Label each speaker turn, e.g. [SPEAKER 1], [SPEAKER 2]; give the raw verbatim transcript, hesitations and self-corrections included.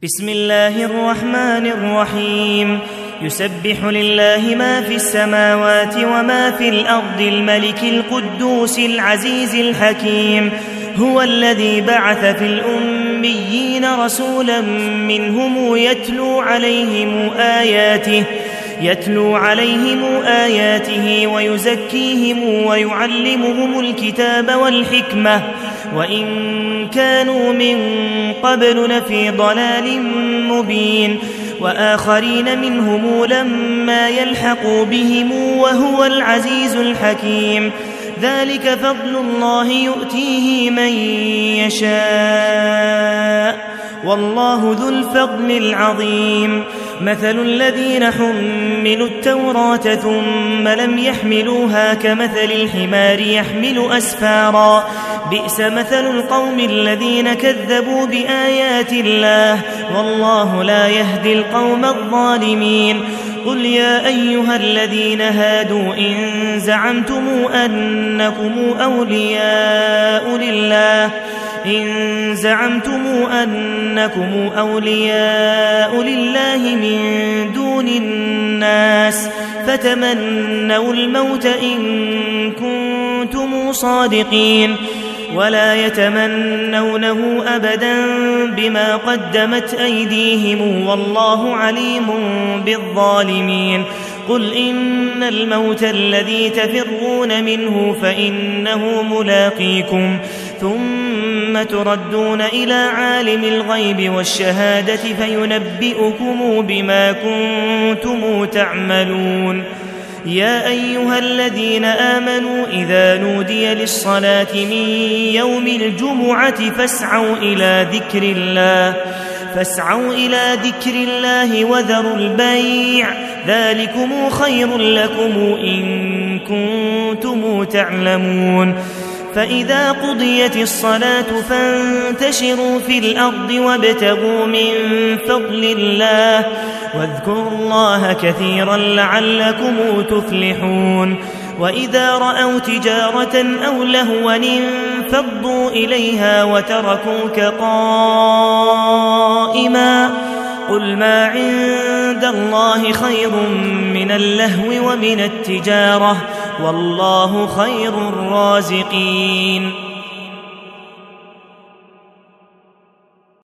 [SPEAKER 1] بسم الله الرحمن الرحيم. يسبح لله ما في السماوات وما في الأرض الملك القدوس العزيز الحكيم. هو الذي بعث في الأميين رسولا منهم يتلو عليهم آياته يتلو عليهم آياته ويزكيهم ويعلمهم الكتاب والحكمة وإن كانوا من قبل لفي ضلال مبين، وآخرين منهم لما يلحقوا بهم وهو العزيز الحكيم. ذلك فضل الله يؤتيه من يشاء والله ذو الفضل العظيم. مثل الذين حملوا التوراة ثم لم يحملوها كمثل الحمار يحمل أسفارا، بئس مثل القوم الذين كذبوا بآيات الله والله لا يهدي القوم الظالمين. قل يا أيها الذين هادوا إن زعمتم أنكم أولياء لله إن زعمتم أنكم أولياء لله من دون الناس فتمنوا الموت إن كنتم صادقين ولا يتمنونه أبدا بما قدمت أيديهم والله عليم بالظالمين. قل إن الموت الذي تفرون منه فإنه ملاقيكم ثم تردون إلى عالم الغيب والشهادة فينبئكم بما كنتم تعملون. يا أيها الذين آمنوا إذا نودي للصلاة من يوم الجمعة فاسعوا إلى ذكر الله فاسعوا إلى ذكر الله وذروا البيع ذلكم خير لكم إن كنتم تعلمون. فإذا قضيت الصلاة فانتشروا في الأرض وابتغوا من فضل الله واذكروا الله كثيرا لعلكم تفلحون. وإذا رأوا تجارة أو لهوا انفضوا إليها وتركوك قائما قل ما عند الله خير من اللهو ومن التجارة والله خير الرازقين.